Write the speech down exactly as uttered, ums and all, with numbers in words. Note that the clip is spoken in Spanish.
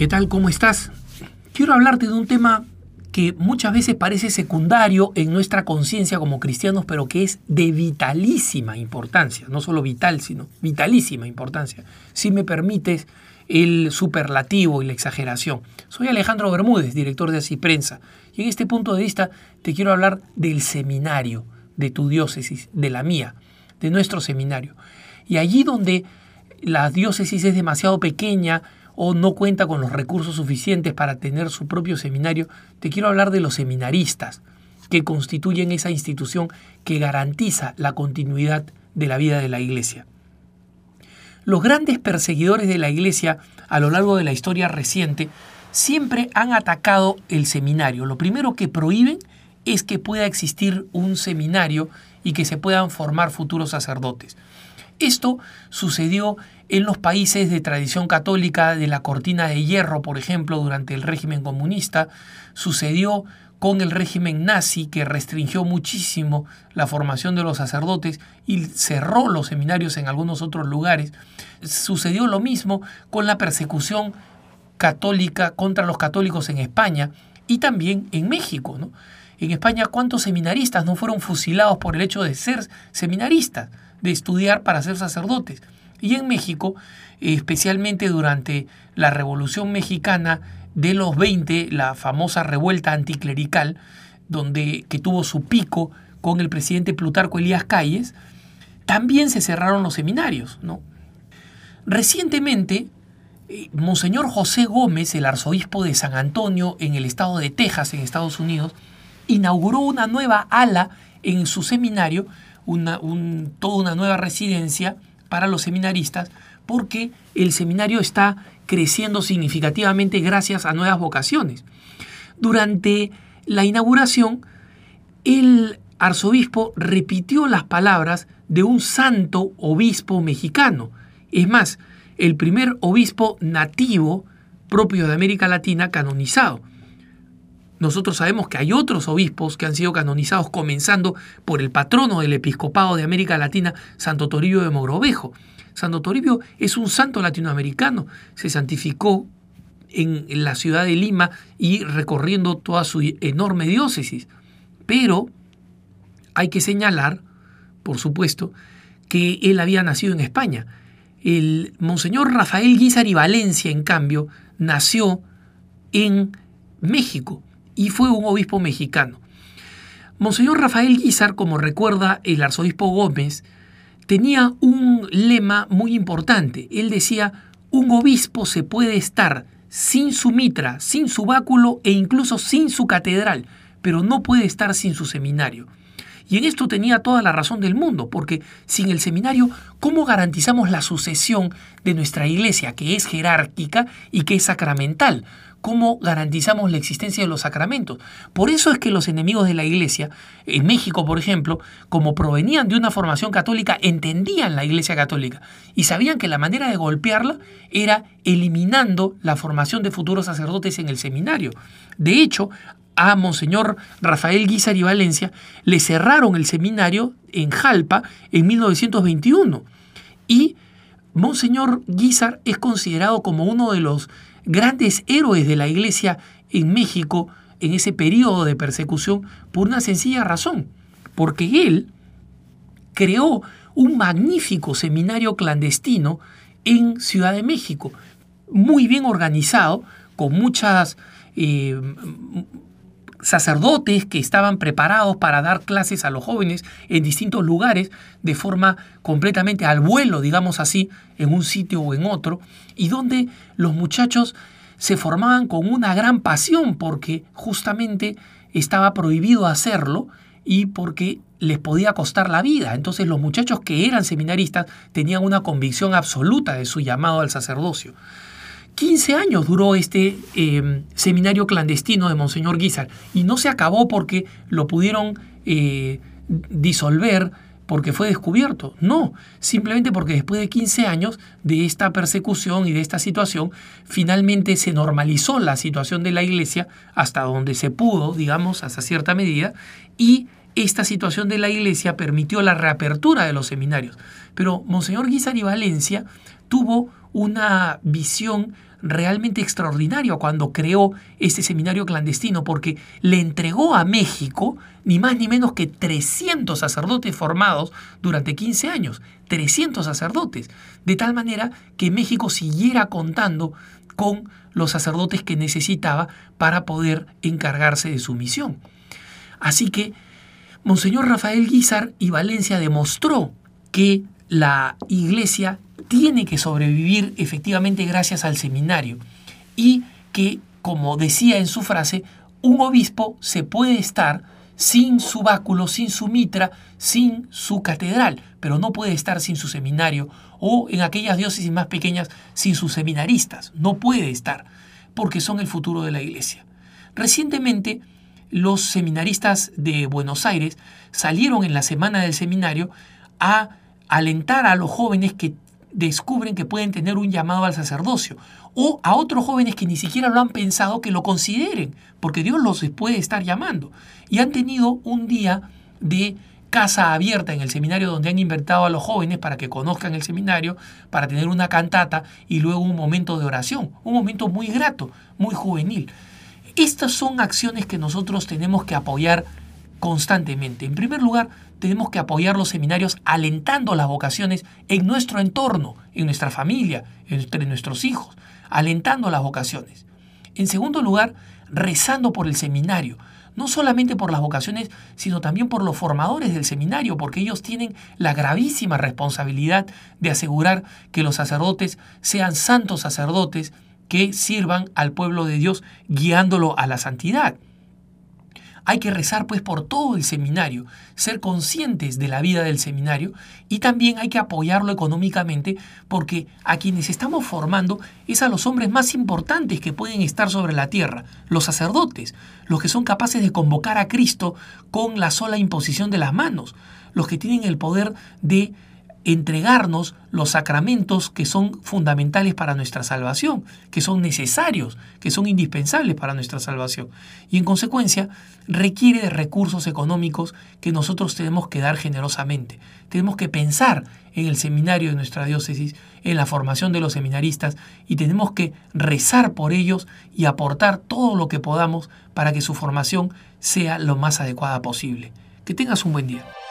¿Qué tal? ¿Cómo estás? Quiero hablarte de un tema que muchas veces parece secundario en nuestra conciencia como cristianos, pero que es de vitalísima importancia. No solo vital, sino vitalísima importancia. Si me permites el superlativo y la exageración. Soy Alejandro Bermúdez, director de Así Prensa, y en este punto de vista te quiero hablar del seminario de tu diócesis, de la mía, de nuestro seminario. Y allí donde la diócesis es demasiado pequeña o no cuenta con los recursos suficientes para tener su propio seminario, te quiero hablar de los seminaristas, que constituyen esa institución que garantiza la continuidad de la vida de la Iglesia. Los grandes perseguidores de la Iglesia a lo largo de la historia reciente siempre han atacado el seminario. Lo primero que prohíben es que pueda existir un seminario y que se puedan formar futuros sacerdotes. Esto sucedió en los países de tradición católica de la cortina de hierro, por ejemplo, durante el régimen comunista. Sucedió con el régimen nazi, que restringió muchísimo la formación de los sacerdotes y cerró los seminarios en algunos otros lugares. Sucedió lo mismo con la persecución católica contra los católicos en España y también en México, ¿no? En España, ¿cuántos seminaristas no fueron fusilados por el hecho de ser seminaristas, de estudiar para ser sacerdotes? Y en México, especialmente durante la Revolución Mexicana de los veinte, la famosa revuelta anticlerical, donde, que tuvo su pico con el presidente Plutarco Elías Calles, también se cerraron los seminarios, ¿no? Recientemente, Monseñor José Gómez, el arzobispo de San Antonio en el estado de Texas, en Estados Unidos, inauguró una nueva ala en su seminario, una, un, toda una nueva residencia para los seminaristas, porque el seminario está creciendo significativamente gracias a nuevas vocaciones. Durante la inauguración, el arzobispo repitió las palabras de un santo obispo mexicano. Es más, el primer obispo nativo propio de América Latina canonizado. Nosotros sabemos que hay otros obispos que han sido canonizados, comenzando por el patrono del episcopado de América Latina, Santo Toribio de Mogrovejo. Santo Toribio es un santo latinoamericano, se santificó en la ciudad de Lima y recorriendo toda su enorme diócesis. Pero hay que señalar, por supuesto, que él había nacido en España. El Monseñor Rafael Guízar y Valencia, en cambio, nació en México y fue un obispo mexicano. Monseñor Rafael Guízar, como recuerda el arzobispo Gómez, tenía un lema muy importante. Él decía: un obispo se puede estar sin su mitra, sin su báculo e incluso sin su catedral, pero no puede estar sin su seminario. Y en esto tenía toda la razón del mundo, porque sin el seminario, ¿cómo garantizamos la sucesión de nuestra iglesia, que es jerárquica y que es sacramental? ¿Cómo garantizamos la existencia de los sacramentos? Por eso es que los enemigos de la iglesia, en México, por ejemplo, como provenían de una formación católica, entendían la iglesia católica y sabían que la manera de golpearla era eliminando la formación de futuros sacerdotes en el seminario. De hecho, a Monseñor Rafael Guízar y Valencia le cerraron el seminario en Jalpa en mil novecientos veintiuno. Y Monseñor Guízar es considerado como uno de los grandes héroes de la Iglesia en México en ese periodo de persecución, por una sencilla razón, porque él creó un magnífico seminario clandestino en Ciudad de México, muy bien organizado, con muchas eh, sacerdotes que estaban preparados para dar clases a los jóvenes en distintos lugares de forma completamente al vuelo, digamos así, en un sitio o en otro, y donde los muchachos se formaban con una gran pasión porque justamente estaba prohibido hacerlo y porque les podía costar la vida. Entonces los muchachos que eran seminaristas tenían una convicción absoluta de su llamado al sacerdocio. quince años duró este eh, seminario clandestino de Monseñor Guízar y no se acabó porque lo pudieron eh, disolver porque fue descubierto. No, simplemente porque después de quince años de esta persecución y de esta situación, finalmente se normalizó la situación de la iglesia hasta donde se pudo, digamos, hasta cierta medida, y esta situación de la iglesia permitió la reapertura de los seminarios. Pero Monseñor Guízar y Valencia tuvo una visión realmente extraordinaria cuando creó este seminario clandestino, porque le entregó a México ni más ni menos que trescientos sacerdotes formados durante quince años, trescientos sacerdotes, de tal manera que México siguiera contando con los sacerdotes que necesitaba para poder encargarse de su misión. Así que Monseñor Rafael Guízar y Valencia demostró que la iglesia tiene que sobrevivir efectivamente gracias al seminario y que, como decía en su frase, un obispo se puede estar sin su báculo, sin su mitra, sin su catedral, pero no puede estar sin su seminario, o en aquellas diócesis más pequeñas sin sus seminaristas. No puede estar, porque son el futuro de la iglesia. Recientemente, los seminaristas de Buenos Aires salieron en la semana del seminario a alentar a los jóvenes que descubren que pueden tener un llamado al sacerdocio, o a otros jóvenes que ni siquiera lo han pensado, que lo consideren, porque Dios los puede estar llamando. Y han tenido un día de casa abierta en el seminario donde han invitado a los jóvenes para que conozcan el seminario, para tener una cantata y luego un momento de oración, un momento muy grato, muy juvenil. Estas son acciones que nosotros tenemos que apoyar constantemente. En primer lugar, tenemos que apoyar los seminarios alentando las vocaciones en nuestro entorno, en nuestra familia, entre nuestros hijos, alentando las vocaciones. En segundo lugar, rezando por el seminario, no solamente por las vocaciones, sino también por los formadores del seminario, porque ellos tienen la gravísima responsabilidad de asegurar que los sacerdotes sean santos sacerdotes que sirvan al pueblo de Dios guiándolo a la santidad. Hay que rezar pues por todo el seminario, ser conscientes de la vida del seminario, y también hay que apoyarlo económicamente, porque a quienes estamos formando es a los hombres más importantes que pueden estar sobre la tierra, los sacerdotes, los que son capaces de convocar a Cristo con la sola imposición de las manos, los que tienen el poder de entregarnos los sacramentos que son fundamentales para nuestra salvación, que son necesarios, que son indispensables para nuestra salvación. Y en consecuencia requiere de recursos económicos que nosotros tenemos que dar generosamente. Tenemos que pensar en el seminario de nuestra diócesis, en la formación de los seminaristas, y tenemos que rezar por ellos y aportar todo lo que podamos para que su formación sea lo más adecuada posible. Que tengas un buen día.